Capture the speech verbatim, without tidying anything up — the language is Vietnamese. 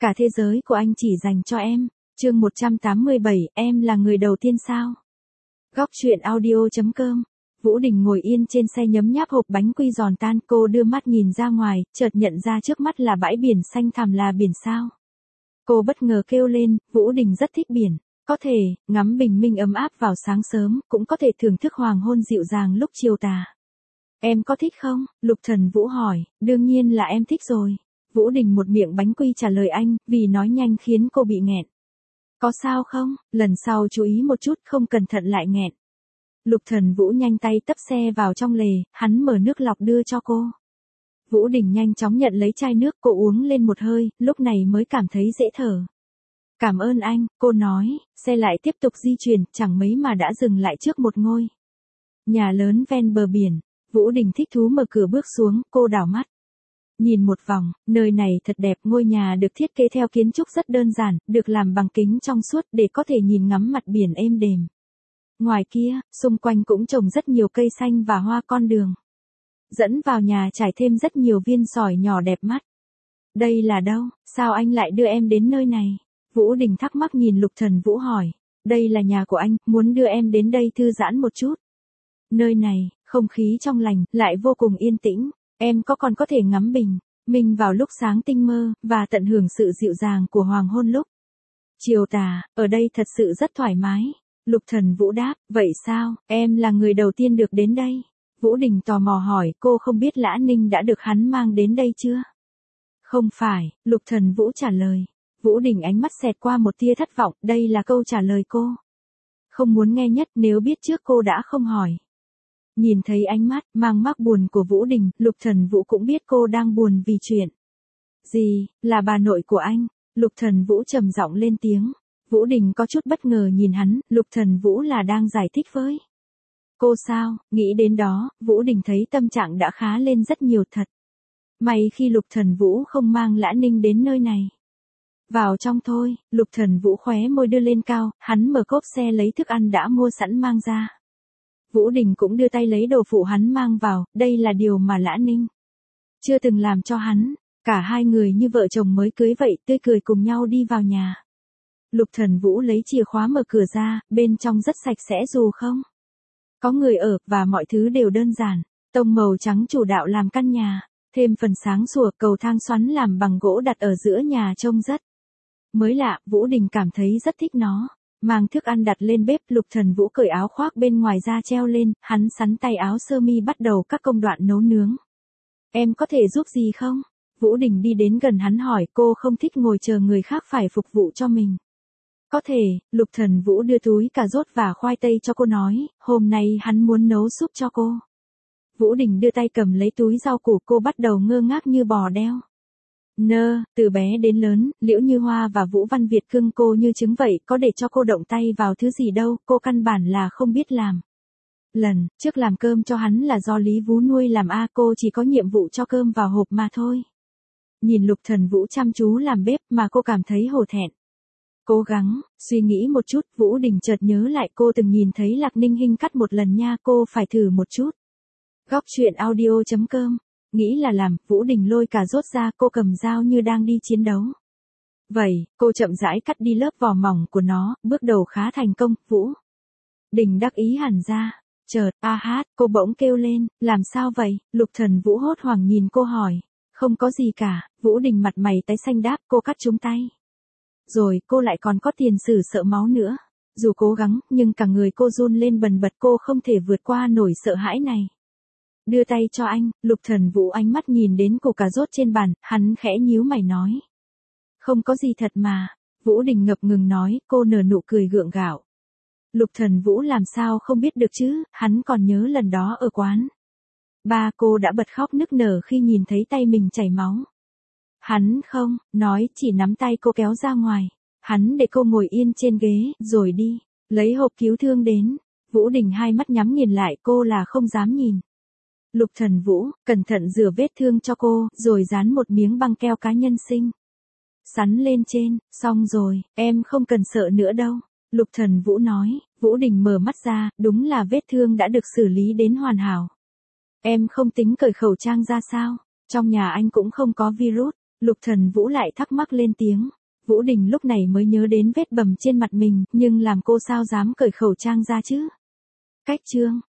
Cả thế giới của anh chỉ dành cho em. Chương một trăm tám mươi bảy, em là người đầu tiên sao? Góc truyện audio chấm com. Vũ Đình ngồi yên trên xe nhấm nháp hộp bánh quy giòn tan, cô đưa mắt nhìn ra ngoài, chợt nhận ra trước mắt là bãi biển xanh thẳm là biển sao. Cô bất ngờ kêu lên, Vũ Đình rất thích biển. Có thể, ngắm bình minh ấm áp vào sáng sớm, cũng có thể thưởng thức hoàng hôn dịu dàng lúc chiều tà. Em có thích không? Lục Thần Vũ hỏi. Đương nhiên là em thích rồi. Vũ Đình một miệng bánh quy trả lời anh, vì nói nhanh khiến cô bị nghẹn. Có sao không? Lần sau chú ý một chút, không cẩn thận lại nghẹn. Lục Thần Vũ nhanh tay tấp xe vào trong lề, hắn mở nước lọc đưa cho cô. Vũ Đình nhanh chóng nhận lấy chai nước, cô uống lên một hơi, lúc này mới cảm thấy dễ thở. Cảm ơn anh, cô nói, xe lại tiếp tục di chuyển, chẳng mấy mà đã dừng lại trước một ngôi nhà lớn ven bờ biển. Vũ Đình thích thú mở cửa bước xuống, cô đảo mắt. Nhìn một vòng, nơi này thật đẹp, ngôi nhà được thiết kế theo kiến trúc rất đơn giản, được làm bằng kính trong suốt để có thể nhìn ngắm mặt biển êm đềm. Ngoài kia, xung quanh cũng trồng rất nhiều cây xanh và hoa, con đường dẫn vào nhà trải thêm rất nhiều viên sỏi nhỏ đẹp mắt. Đây là đâu? Sao anh lại đưa em đến nơi này? Vũ Đình thắc mắc nhìn Lục Thần Vũ hỏi. Đây là nhà của anh, muốn đưa em đến đây thư giãn một chút. Nơi này, không khí trong lành, lại vô cùng yên tĩnh. Em có còn có thể ngắm bình minh vào lúc sáng tinh mơ, và tận hưởng sự dịu dàng của hoàng hôn lúc chiều tà, ở đây thật sự rất thoải mái. Lục Thần Vũ đáp, vậy sao, em là người đầu tiên được đến đây? Vũ Đình tò mò hỏi, cô không biết Lã Ninh đã được hắn mang đến đây chưa? Không phải, Lục Thần Vũ trả lời. Vũ Đình ánh mắt xẹt qua một tia thất vọng, đây là câu trả lời cô không muốn nghe nhất, nếu biết trước cô đã không hỏi. Nhìn thấy ánh mắt mang mắc buồn của Vũ Đình, Lục Thần Vũ cũng biết cô đang buồn vì chuyện gì, là bà nội của anh. Lục Thần Vũ trầm giọng lên tiếng. Vũ Đình có chút bất ngờ nhìn hắn, Lục Thần Vũ là đang giải thích với cô sao? Nghĩ đến đó, Vũ Đình thấy tâm trạng đã khá lên rất nhiều thật. May khi Lục Thần Vũ không mang Lã Ninh đến nơi này. Vào trong thôi, Lục Thần Vũ khóe môi đưa lên cao, hắn mở cốp xe lấy thức ăn đã mua sẵn mang ra. Vũ Đình cũng đưa tay lấy đồ phụ hắn mang vào, đây là điều mà Lã Ninh chưa từng làm cho hắn. Cả hai người như vợ chồng mới cưới vậy, tươi cười cùng nhau đi vào nhà. Lục Thần Vũ lấy chìa khóa mở cửa ra, bên trong rất sạch sẽ dù không có người ở, và mọi thứ đều đơn giản. Tông màu trắng chủ đạo làm căn nhà, thêm phần sáng sủa, cầu thang xoắn làm bằng gỗ đặt ở giữa nhà trông rất mới lạ. Vũ Đình cảm thấy rất thích nó. Mang thức ăn đặt lên bếp, Lục Thần Vũ cởi áo khoác bên ngoài ra treo lên, hắn sắn tay áo sơ mi bắt đầu các công đoạn nấu nướng. Em có thể giúp gì không? Vũ Đình đi đến gần hắn hỏi, cô không thích ngồi chờ người khác phải phục vụ cho mình. Có thể, Lục Thần Vũ đưa túi cà rốt và khoai tây cho cô nói, hôm nay hắn muốn nấu súp cho cô. Vũ Đình đưa tay cầm lấy túi rau củ, cô bắt đầu ngơ ngác như bò đeo. Nơ, từ bé đến lớn, Liễu Như Hoa và Vũ Văn Việt cưng cô như trứng vậy, có để cho cô động tay vào thứ gì đâu, cô căn bản là không biết làm. Lần trước làm cơm cho hắn là do Lý Vũ nuôi làm a, cô chỉ có nhiệm vụ cho cơm vào hộp mà thôi. Nhìn Lục Thần Vũ chăm chú làm bếp mà cô cảm thấy hổ thẹn. Cố gắng suy nghĩ một chút, Vũ Đình chợt nhớ lại cô từng nhìn thấy Lạc Ninh Hinh cắt một lần nha, cô phải thử một chút. Góc truyện audio chấm com. Nghĩ là làm, Vũ Đình lôi cà rốt ra, cô cầm dao như đang đi chiến đấu. Vậy, cô chậm rãi cắt đi lớp vỏ mỏng của nó, bước đầu khá thành công. Vũ Đình đắc ý hẳn ra. Chợt, a hát, cô bỗng kêu lên, làm sao vậy? Lục Thần Vũ hốt hoảng nhìn cô hỏi. Không có gì cả. Vũ Đình mặt mày tái xanh đáp, cô cắt trúng tay. Rồi, cô lại còn có tiền sử sợ máu nữa. Dù cố gắng, nhưng cả người cô run lên bần bật, cô không thể vượt qua nổi sợ hãi này. Đưa tay cho anh. Lục Thần Vũ ánh mắt nhìn đến củ cà rốt trên bàn, hắn khẽ nhíu mày nói. Không có gì thật mà. Vũ Đình ngập ngừng nói, cô nở nụ cười gượng gạo. Lục Thần Vũ làm sao không biết được chứ, hắn còn nhớ lần đó ở quán ba cô đã bật khóc nức nở khi nhìn thấy tay mình chảy máu. Hắn không, nói, chỉ nắm tay cô kéo ra ngoài. Hắn để cô ngồi yên trên ghế, rồi đi, lấy hộp cứu thương đến. Vũ Đình hai mắt nhắm nghiền lại, cô là không dám nhìn. Lục Thần Vũ, cẩn thận rửa vết thương cho cô, rồi dán một miếng băng keo cá nhân sinh sắn lên trên, xong rồi, em không cần sợ nữa đâu. Lục Thần Vũ nói. Vũ Đình mở mắt ra, đúng là vết thương đã được xử lý đến hoàn hảo. Em không tính cởi khẩu trang ra sao? Trong nhà anh cũng không có virus. Lục Thần Vũ lại thắc mắc lên tiếng. Vũ Đình lúc này mới nhớ đến vết bầm trên mặt mình, nhưng làm cô sao dám cởi khẩu trang ra chứ? Cách chương.